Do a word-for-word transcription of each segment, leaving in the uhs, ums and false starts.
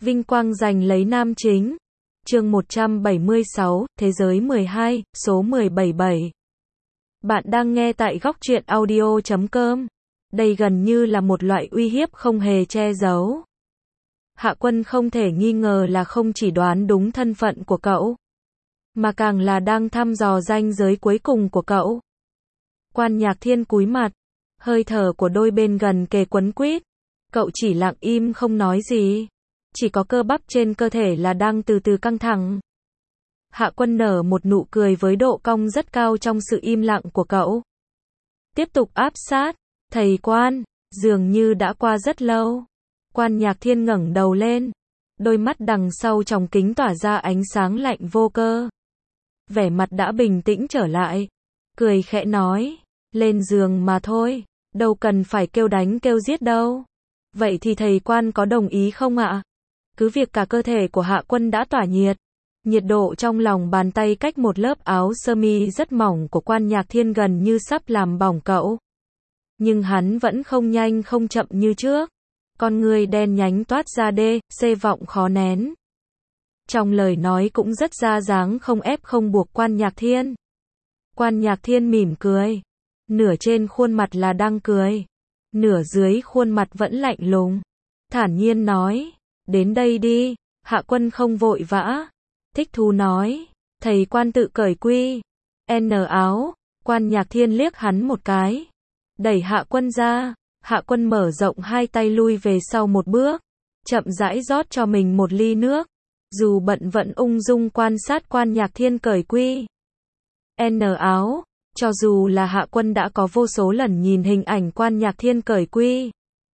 Vinh quang giành lấy nam chính. Chương một trăm bảy mươi sáu, Thế giới mười hai, số mười bảy bảy. Bạn đang nghe tại góc truyện audio chấm com. Đây gần như là một loại uy hiếp không hề che giấu. Hạ Quân không thể nghi ngờ là không chỉ đoán đúng thân phận của cậu, mà càng là đang thăm dò ranh giới cuối cùng của cậu. Quan Nhạc Thiên cúi mặt, hơi thở của đôi bên gần kề quấn quýt. Cậu chỉ lặng im không nói gì. Chỉ có cơ bắp trên cơ thể là đang từ từ căng thẳng. Hạ Quân nở một nụ cười với độ cong rất cao trong sự im lặng của cậu. Tiếp tục áp sát. Thầy Quan, dường như đã qua rất lâu. Quan Nhạc Thiên ngẩng đầu lên. Đôi mắt đằng sau tròng kính tỏa ra ánh sáng lạnh vô cơ. Vẻ mặt đã bình tĩnh trở lại. Cười khẽ nói, lên giường mà thôi, đâu cần phải kêu đánh kêu giết đâu. Vậy thì thầy Quan có đồng ý không ạ? Cứ việc cả cơ thể của Hạ Quân đã tỏa nhiệt. Nhiệt độ trong lòng bàn tay cách một lớp áo sơ mi rất mỏng của Quan Nhạc Thiên gần như sắp làm bỏng cậu. Nhưng hắn vẫn không nhanh không chậm như trước. Con người đen nhánh toát ra đê, xê vọng khó nén. Trong lời nói cũng rất ra dáng không ép không buộc Quan Nhạc Thiên. Quan Nhạc Thiên mỉm cười. Nửa trên khuôn mặt là đang cười. Nửa dưới khuôn mặt vẫn lạnh lùng. Thản nhiên nói, đến đây đi. Hạ Quân không vội vã. Thích thú nói, thầy Quan tự cởi quy. N áo. Quan Nhạc Thiên liếc hắn một cái. Đẩy Hạ Quân ra. Hạ Quân mở rộng hai tay lui về sau một bước. Chậm rãi rót cho mình một ly nước. Dù bận vẫn ung dung quan sát Quan Nhạc Thiên cởi quy. N áo. Cho dù là Hạ Quân đã có vô số lần nhìn hình ảnh Quan Nhạc Thiên cởi quy.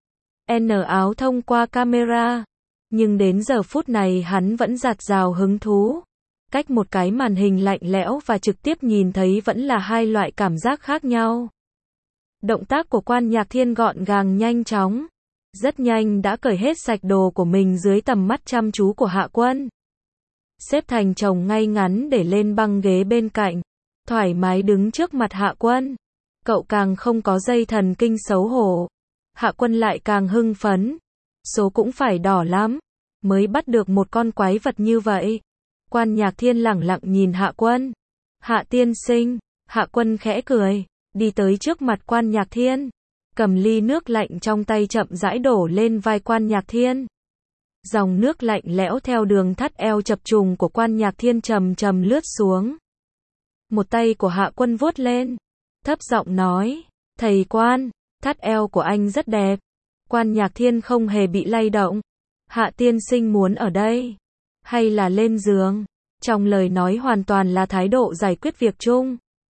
N áo thông qua camera. Nhưng đến giờ phút này hắn vẫn dạt dào hứng thú. Cách một cái màn hình lạnh lẽo và trực tiếp nhìn thấy vẫn là hai loại cảm giác khác nhau. Động tác của Quan Nhạc Thiên gọn gàng nhanh chóng. Rất nhanh đã cởi hết sạch đồ của mình dưới tầm mắt chăm chú của Hạ Quân. Xếp thành chồng ngay ngắn để lên băng ghế bên cạnh. Thoải mái đứng trước mặt Hạ Quân. Cậu càng không có dây thần kinh xấu hổ. Hạ Quân lại càng hưng phấn. Số cũng phải đỏ lắm. Mới bắt được một con quái vật như vậy. Quan Nhạc Thiên lẳng lặng nhìn Hạ Quân. Hạ tiên sinh. Hạ Quân khẽ cười. Đi tới trước mặt Quan Nhạc Thiên. Cầm ly nước lạnh trong tay chậm rãi đổ lên vai Quan Nhạc Thiên. Dòng nước lạnh lẽo theo đường thắt eo chập trùng của Quan Nhạc Thiên chầm chầm lướt xuống. Một tay của Hạ Quân vuốt lên. Thấp giọng nói. Thầy Quan, thắt eo của anh rất đẹp. Quan Nhạc Thiên không hề bị lay động. Hạ tiên sinh muốn ở đây. Hay là lên giường. Trong lời nói hoàn toàn là thái độ giải quyết việc chung.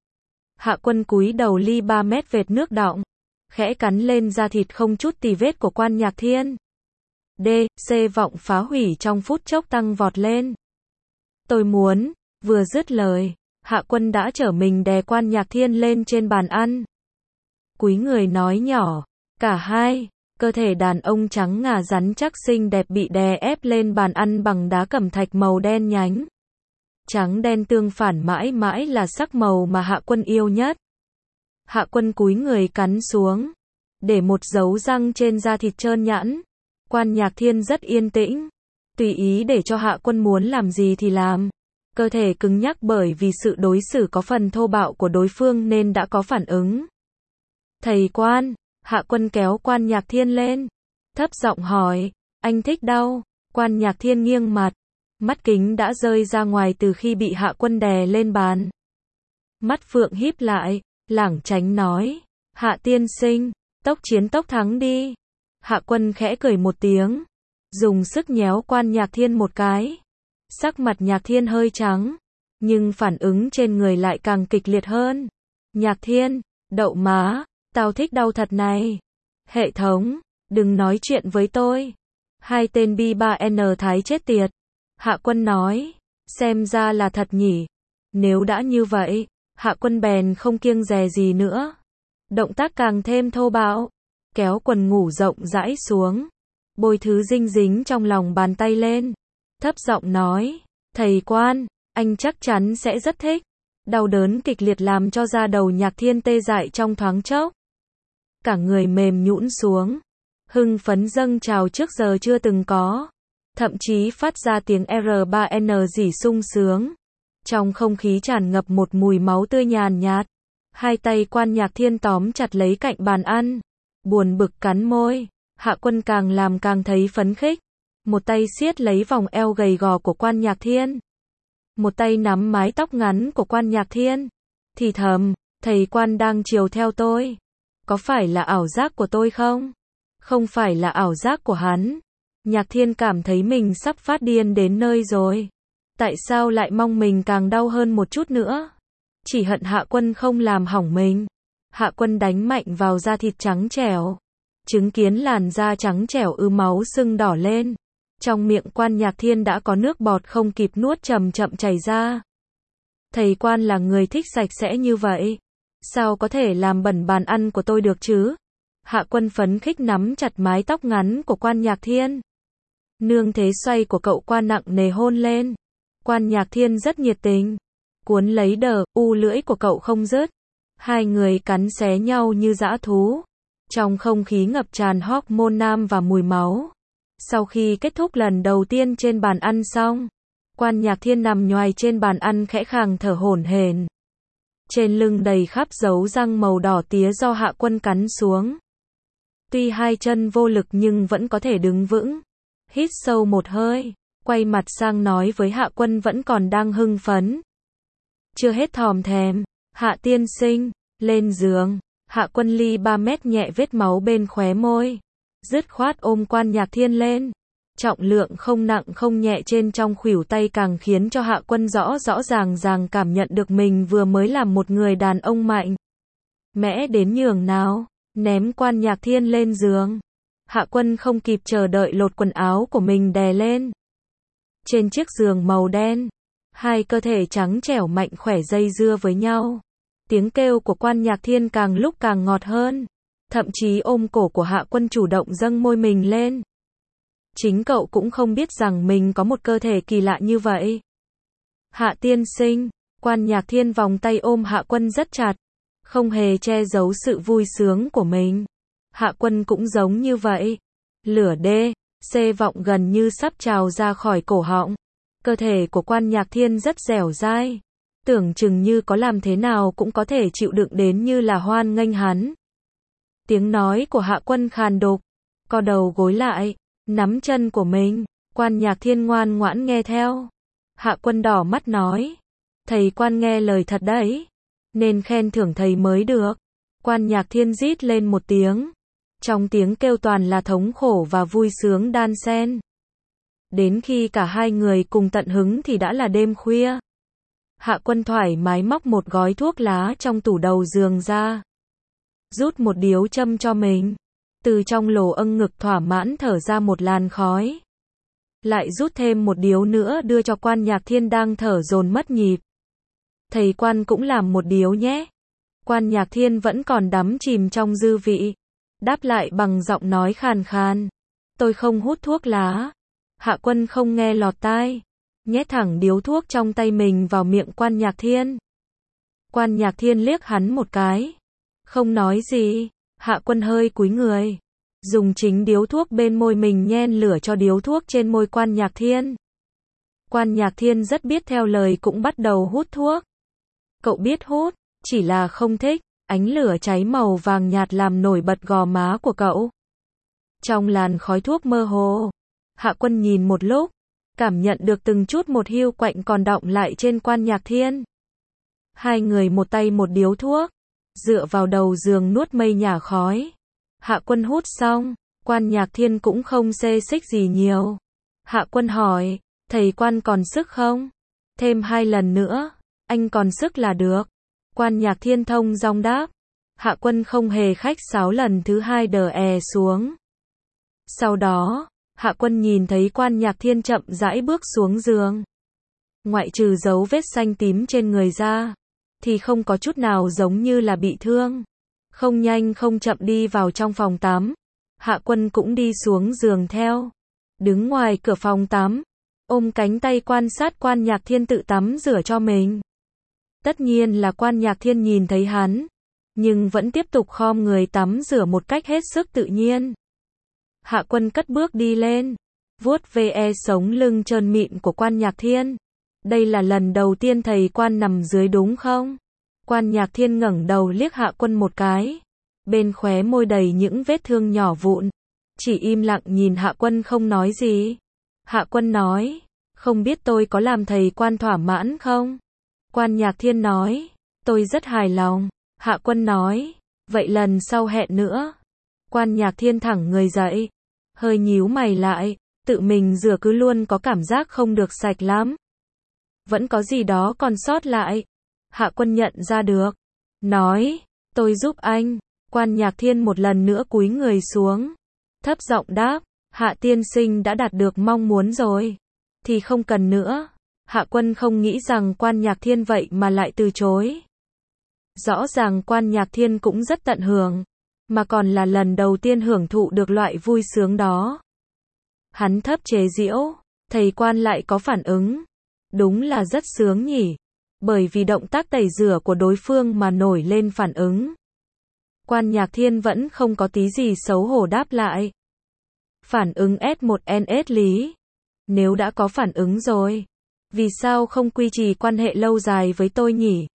Hạ Quân cúi đầu ly ba mét vệt nước đọng. Khẽ cắn lên da thịt không chút tì vết của Quan Nhạc Thiên. D, C vọng phá hủy trong phút chốc tăng vọt lên. Tôi muốn. Vừa dứt lời. Hạ Quân đã trở mình đè Quan Nhạc Thiên lên trên bàn ăn. Cúi người nói nhỏ. Cả hai. Cơ thể đàn ông trắng ngà rắn chắc xinh đẹp bị đè ép lên bàn ăn bằng đá cẩm thạch màu đen nhánh. Trắng đen tương phản mãi mãi là sắc màu mà Hạ Quân yêu nhất. Hạ Quân cúi người cắn xuống. Để một dấu răng trên da thịt trơn nhẵn. Quan Nhạc Thiên rất yên tĩnh. Tùy ý để cho Hạ Quân muốn làm gì thì làm. Cơ thể cứng nhắc bởi vì sự đối xử có phần thô bạo của đối phương nên đã có phản ứng. Thầy Quan. Hạ Quân kéo Quan Nhạc Thiên lên. Thấp giọng hỏi. Anh thích đâu? Quan Nhạc Thiên nghiêng mặt. Mắt kính đã rơi ra ngoài từ khi bị Hạ Quân đè lên bàn. Mắt phượng híp lại. Lảng tránh nói. Hạ tiên sinh. Tốc chiến tốc thắng đi. Hạ Quân khẽ cười một tiếng. Dùng sức nhéo Quan Nhạc Thiên một cái. Sắc mặt Nhạc Thiên hơi trắng. Nhưng phản ứng trên người lại càng kịch liệt hơn. Nhạc Thiên. Đậu má. Tao thích đau thật này. Hệ thống. Đừng nói chuyện với tôi. Hai tên bi ba N thái chết tiệt. Hạ Quân nói. Xem ra là thật nhỉ. Nếu đã như vậy. Hạ Quân bèn không kiêng dè gì nữa. Động tác càng thêm thô bạo. Kéo quần ngủ rộng rãi xuống. Bôi thứ dinh dính trong lòng bàn tay lên. Thấp giọng nói. Thầy Quan. Anh chắc chắn sẽ rất thích. Đau đớn kịch liệt làm cho da đầu Nhạc Thiên tê dại trong thoáng chốc. Cả người mềm nhũn xuống. Hưng phấn dâng trào trước giờ chưa từng có. thậm chí phát ra tiếng R ba N rỉ sung sướng. Trong không khí tràn ngập một mùi máu tươi nhàn nhạt. Hai tay Quan Nhạc Thiên tóm chặt lấy cạnh bàn ăn, buồn bực cắn môi. Hạ Quân càng làm càng thấy phấn khích. Một tay siết lấy vòng eo gầy gò của Quan Nhạc Thiên, một tay nắm mái tóc ngắn của Quan Nhạc Thiên, thì thầm, thầy Quan đang chiều theo tôi. Có phải là ảo giác của tôi không? Không phải là ảo giác của hắn. Nhạc Thiên cảm thấy mình sắp phát điên đến nơi rồi. Tại sao lại mong mình càng đau hơn một chút nữa? Chỉ hận Hạ Quân không làm hỏng mình. Hạ Quân đánh mạnh vào da thịt trắng trẻo. Chứng kiến làn da trắng trẻo ứ máu sưng đỏ lên. Trong miệng Quan Nhạc Thiên đã có nước bọt không kịp nuốt chậm chậm chảy ra. Thầy Quan là người thích sạch sẽ như vậy. Sao có thể làm bẩn bàn ăn của tôi được chứ? Hạ Quân phấn khích nắm chặt mái tóc ngắn của Quan Nhạc Thiên. Nương thế xoay của cậu Quan nặng nề hôn lên. Quan Nhạc Thiên rất nhiệt tình. Cuốn lấy đờ, u lưỡi của cậu không dứt. Hai người cắn xé nhau như dã thú. Trong không khí ngập tràn hormone nam và mùi máu. Sau khi kết thúc lần đầu tiên trên bàn ăn xong, Quan Nhạc Thiên nằm nhoài trên bàn ăn khẽ khàng thở hổn hển. Trên lưng đầy khắp dấu răng màu đỏ tía do Hạ Quân cắn xuống. Tuy hai chân vô lực nhưng vẫn có thể đứng vững. Hít sâu một hơi, quay mặt sang nói với Hạ Quân vẫn còn đang hưng phấn. Chưa hết thòm thèm, Hạ tiên sinh, lên giường. Hạ Quân ly ba mét nhẹ vết máu bên khóe môi. Dứt khoát ôm Quan Nhạc Thiên lên. Trọng lượng không nặng không nhẹ trên trong khuỷu tay càng khiến cho Hạ Quân rõ rõ ràng ràng cảm nhận được mình vừa mới làm một người đàn ông mạnh mẽ đến nhường nào. Ném Quan Nhạc Thiên lên giường. Hạ Quân không kịp chờ đợi lột quần áo của mình đè lên. Trên chiếc giường màu đen, hai cơ thể trắng trẻo mạnh khỏe dây dưa với nhau. Tiếng kêu của Quan Nhạc Thiên càng lúc càng ngọt hơn. Thậm chí ôm cổ của Hạ Quân chủ động dâng môi mình lên. Chính cậu cũng không biết rằng mình có một cơ thể kỳ lạ như vậy. Hạ tiên sinh, Quan Nhạc Thiên vòng tay ôm Hạ Quân rất chặt, không hề che giấu sự vui sướng của mình. Hạ Quân cũng giống như vậy. Lửa đê, xê vọng gần như sắp trào ra khỏi cổ họng. Cơ thể của Quan Nhạc Thiên rất dẻo dai. Tưởng chừng như có làm thế nào cũng có thể chịu đựng đến như là hoan nghênh hắn. Tiếng nói của Hạ Quân khàn đục, co đầu gối lại, nắm chân của mình. Quan Nhạc Thiên ngoan ngoãn nghe theo. Hạ Quân đỏ mắt nói, thầy Quan nghe lời thật đấy, nên khen thưởng thầy mới được. Quan Nhạc Thiên rít lên một tiếng. Trong tiếng kêu toàn là thống khổ và vui sướng đan xen. Đến khi cả hai người cùng tận hứng thì đã là đêm khuya. Hạ Quân thoải mái móc một gói thuốc lá trong tủ đầu giường ra. Rút một điếu châm cho mình. Từ trong lỗ âng ngực thỏa mãn thở ra một làn khói. Lại rút thêm một điếu nữa đưa cho Quan Nhạc Thiên đang thở dồn mất nhịp. Thầy Quan cũng làm một điếu nhé. Quan Nhạc Thiên vẫn còn đắm chìm trong dư vị. Đáp lại bằng giọng nói khàn khàn. Tôi không hút thuốc lá. Hạ Quân không nghe lọt tai. Nhét thẳng điếu thuốc trong tay mình vào miệng Quan Nhạc Thiên. Quan Nhạc Thiên liếc hắn một cái. Không nói gì. Hạ Quân hơi cúi người. Dùng chính điếu thuốc bên môi mình nhen lửa cho điếu thuốc trên môi Quan Nhạc Thiên. Quan Nhạc Thiên rất biết theo lời cũng bắt đầu hút thuốc. Cậu biết hút, chỉ là không thích. Ánh lửa cháy màu vàng nhạt làm nổi bật gò má của cậu. Trong làn khói thuốc mơ hồ, Hạ Quân nhìn một lúc, cảm nhận được từng chút một hiu quạnh còn đọng lại trên Quan Nhạc Thiên. Hai người một tay một điếu thuốc, dựa vào đầu giường nuốt mây nhả khói. Hạ Quân hút xong, Quan Nhạc Thiên cũng không xê xích gì nhiều. Hạ Quân hỏi, thầy Quan còn sức không? Thêm hai lần nữa, anh còn sức là được. Quan Nhạc Thiên thông dong đáp. Hạ Quân không hề khách sáo lần thứ hai đờ è xuống. Sau đó, Hạ Quân nhìn thấy Quan Nhạc Thiên chậm rãi bước xuống giường. Ngoại trừ dấu vết xanh tím trên người ra, thì không có chút nào giống như là bị thương. Không nhanh không chậm đi vào trong phòng tắm. Hạ Quân cũng đi xuống giường theo. Đứng ngoài cửa phòng tắm, ôm cánh tay quan sát Quan Nhạc Thiên tự tắm rửa cho mình. Tất nhiên là Quan Nhạc Thiên nhìn thấy hắn, nhưng vẫn tiếp tục khom người tắm rửa một cách hết sức tự nhiên. Hạ Quân cất bước đi lên, vuốt ve sống lưng trơn mịn của Quan Nhạc Thiên. Đây là lần đầu tiên thầy Quan nằm dưới đúng không? Quan Nhạc Thiên ngẩng đầu liếc Hạ Quân một cái. Bên khóe môi đầy những vết thương nhỏ vụn. Chỉ im lặng nhìn Hạ Quân không nói gì. Hạ Quân nói, không biết tôi có làm thầy Quan thỏa mãn không? Quan Nhạc Thiên nói, tôi rất hài lòng. Hạ Quân nói, vậy lần sau hẹn nữa. Quan Nhạc Thiên thẳng người dậy, hơi nhíu mày lại, tự mình rửa cứ luôn có cảm giác không được sạch lắm. Vẫn có gì đó còn sót lại. Hạ Quân nhận ra được, nói, tôi giúp anh. Quan Nhạc Thiên một lần nữa cúi người xuống, thấp giọng đáp, Hạ tiên sinh đã đạt được mong muốn rồi, thì không cần nữa. Hạ Quân không nghĩ rằng Quan Nhạc Thiên vậy mà lại từ chối. Rõ ràng Quan Nhạc Thiên cũng rất tận hưởng, mà còn là lần đầu tiên hưởng thụ được loại vui sướng đó. Hắn thấp chế giễu, thầy Quan lại có phản ứng. Đúng là rất sướng nhỉ, bởi vì động tác tẩy rửa của đối phương mà nổi lên phản ứng. Quan Nhạc Thiên vẫn không có tí gì xấu hổ đáp lại. Phản ứng S một N S lý. Nếu đã có phản ứng rồi, vì sao không duy trì quan hệ lâu dài với tôi nhỉ?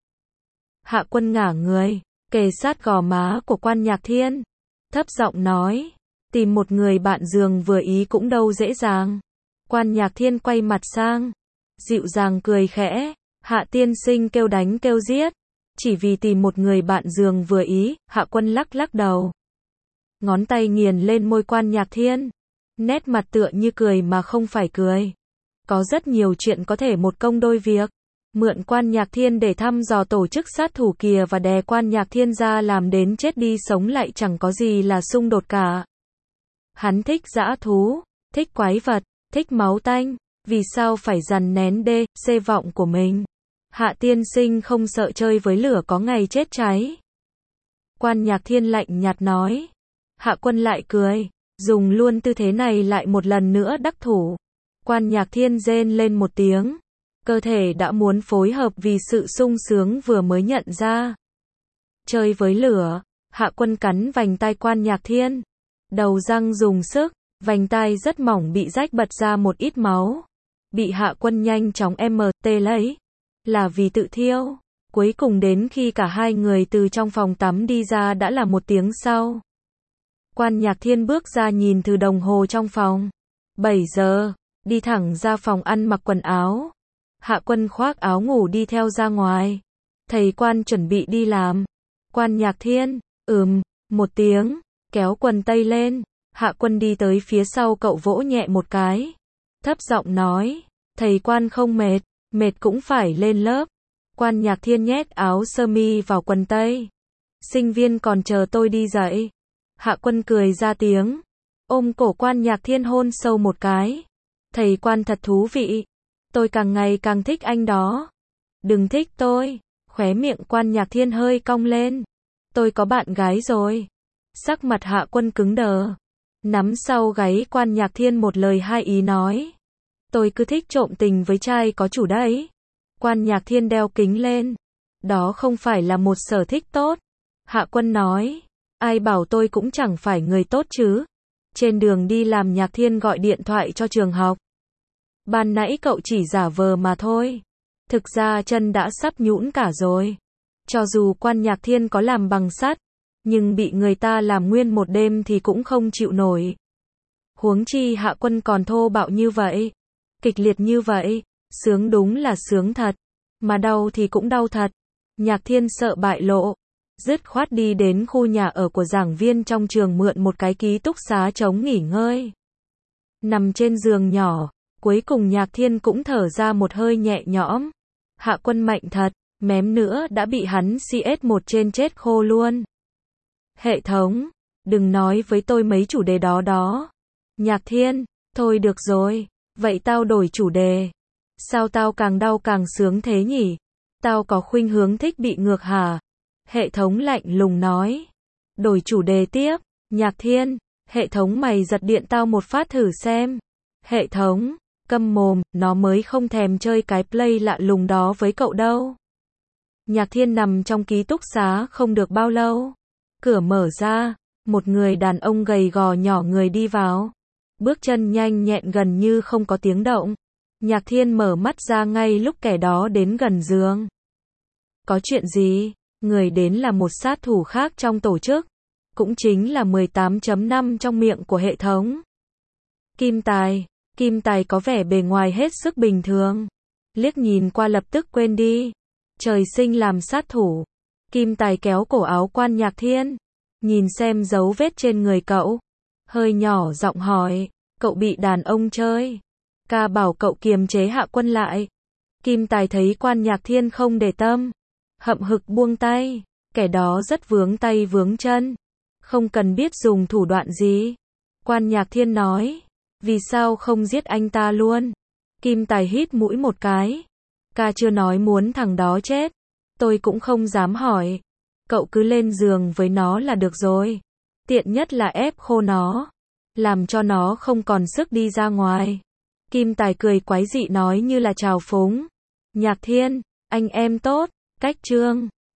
Hạ Quân ngả người, kề sát gò má của Quan Nhạc Thiên, thấp giọng nói, tìm một người bạn giường vừa ý cũng đâu dễ dàng. Quan Nhạc Thiên quay mặt sang, dịu dàng cười khẽ, Hạ tiên sinh kêu đánh kêu giết, chỉ vì tìm một người bạn giường vừa ý. Hạ Quân lắc lắc đầu, ngón tay nghiền lên môi Quan Nhạc Thiên, nét mặt tựa như cười mà không phải cười. Có rất nhiều chuyện có thể một công đôi việc. Mượn Quan Nhạc Thiên để thăm dò tổ chức sát thủ kia và đè Quan Nhạc Thiên ra làm đến chết đi sống lại chẳng có gì là xung đột cả. Hắn thích dã thú, thích quái vật, thích máu tanh, vì sao phải dằn nén đê, xê vọng của mình? Hạ tiên sinh không sợ chơi với lửa có ngày chết cháy. Quan Nhạc Thiên lạnh nhạt nói. Hạ Quân lại cười, dùng luôn tư thế này lại một lần nữa đắc thủ. Quan Nhạc Thiên rên lên một tiếng, cơ thể đã muốn phối hợp vì sự sung sướng vừa mới nhận ra. Chơi với lửa, Hạ Quân cắn vành tai Quan Nhạc Thiên, đầu răng dùng sức, vành tai rất mỏng bị rách bật ra một ít máu. Bị Hạ Quân nhanh chóng em tê lấy, là vì tự thiêu. Cuối cùng đến khi cả hai người từ trong phòng tắm đi ra đã là một tiếng sau. Quan Nhạc Thiên bước ra nhìn từ đồng hồ trong phòng. bảy giờ, đi thẳng ra phòng ăn mặc quần áo. Hạ Quân khoác áo ngủ đi theo ra ngoài. Thầy Quan chuẩn bị đi làm. Quan Nhạc Thiên, ừm, một tiếng, kéo quần tây lên. Hạ Quân đi tới phía sau cậu vỗ nhẹ một cái. Thấp giọng nói, thầy Quan không mệt, mệt cũng phải lên lớp. Quan Nhạc Thiên nhét áo sơ mi vào quần tây. Sinh viên còn chờ tôi đi dạy. Hạ Quân cười ra tiếng, ôm cổ Quan Nhạc Thiên hôn sâu một cái. Thầy Quan thật thú vị, tôi càng ngày càng thích anh đó. Đừng thích tôi. Khóe miệng Quan Nhạc Thiên hơi cong lên. Tôi có bạn gái rồi. Sắc mặt Hạ Quân cứng đờ, nắm sau gáy Quan Nhạc Thiên một lời hai ý nói, tôi cứ thích trộm tình với trai có chủ đấy. Quan Nhạc Thiên đeo kính lên, đó không phải là một sở thích tốt. Hạ Quân nói, ai bảo tôi cũng chẳng phải người tốt chứ. Trên đường đi làm Nhạc Thiên gọi điện thoại cho trường học. Ban nãy cậu chỉ giả vờ mà thôi. Thực ra chân đã sắp nhũn cả rồi. Cho dù Quan Nhạc Thiên có làm bằng sắt, nhưng bị người ta làm nguyên một đêm thì cũng không chịu nổi. Huống chi Hạ Quân còn thô bạo như vậy, kịch liệt như vậy, sướng đúng là sướng thật, mà đau thì cũng đau thật. Nhạc Thiên sợ bại lộ, dứt khoát đi đến khu nhà ở của giảng viên trong trường mượn một cái ký túc xá trống nghỉ ngơi. Nằm trên giường nhỏ, cuối cùng Nhạc Thiên cũng thở ra một hơi nhẹ nhõm. Hạ Quân mạnh thật, mém nữa đã bị hắn xê ét một trên chết khô luôn. Hệ thống, đừng nói với tôi mấy chủ đề đó đó. Nhạc Thiên, thôi được rồi, vậy tao đổi chủ đề. Sao tao càng đau càng sướng thế nhỉ? Tao có khuynh hướng thích bị ngược hả? Hệ thống lạnh lùng nói. Đổi chủ đề tiếp. Nhạc Thiên, hệ thống mày giật điện tao một phát thử xem. Hệ thống, câm mồm, nó mới không thèm chơi cái play lạ lùng đó với cậu đâu. Nhạc Thiên nằm trong ký túc xá không được bao lâu. Cửa mở ra, một người đàn ông gầy gò nhỏ người đi vào. bước chân nhanh nhẹn gần như không có tiếng động. Nhạc Thiên mở mắt ra ngay lúc kẻ đó đến gần giường. Có chuyện gì? Người đến là một sát thủ khác trong tổ chức, cũng chính là mười tám chấm năm trong miệng của hệ thống. Kim Tài, Kim Tài có vẻ bề ngoài hết sức bình thường. Liếc nhìn qua lập tức quên đi. Trời sinh làm sát thủ. Kim Tài kéo cổ áo Quan Nhạc Thiên, nhìn xem dấu vết trên người cậu. Hơi nhỏ giọng hỏi, cậu bị đàn ông chơi. Ca bảo cậu kiềm chế Hạ Quân lại. Kim Tài thấy Quan Nhạc Thiên không để tâm, hậm hực buông tay. Kẻ đó rất vướng tay vướng chân, không cần biết dùng thủ đoạn gì. Quan Nhạc Thiên nói, vì sao không giết anh ta luôn? Kim Tài hít mũi một cái. Ca chưa nói muốn thằng đó chết, tôi cũng không dám hỏi. Cậu cứ lên giường với nó là được rồi. Tiện nhất là ép khô nó, làm cho nó không còn sức đi ra ngoài. Kim Tài cười quái dị nói như là trào phúng. Nhạc Thiên, anh em tốt, cách Trương.